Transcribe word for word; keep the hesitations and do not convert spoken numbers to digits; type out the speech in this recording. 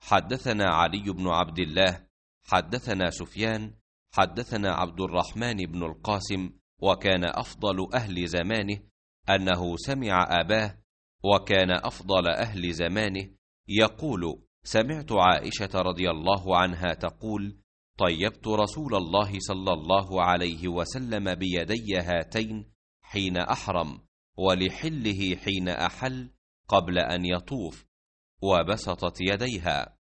حدثنا علي بن عبد الله حدثنا سفيان حدثنا عبد الرحمن بن القاسم وكان أفضل أهل زمانه أنه سمع أباه وكان أفضل أهل زمانه يقول: سمعت عائشة رضي الله عنها تقول: طيبت رسول الله صلى الله عليه وسلم بيدي هاتين حين أحرم، ولحله حين أحل قبل أن يطوف، وبسطت يديها.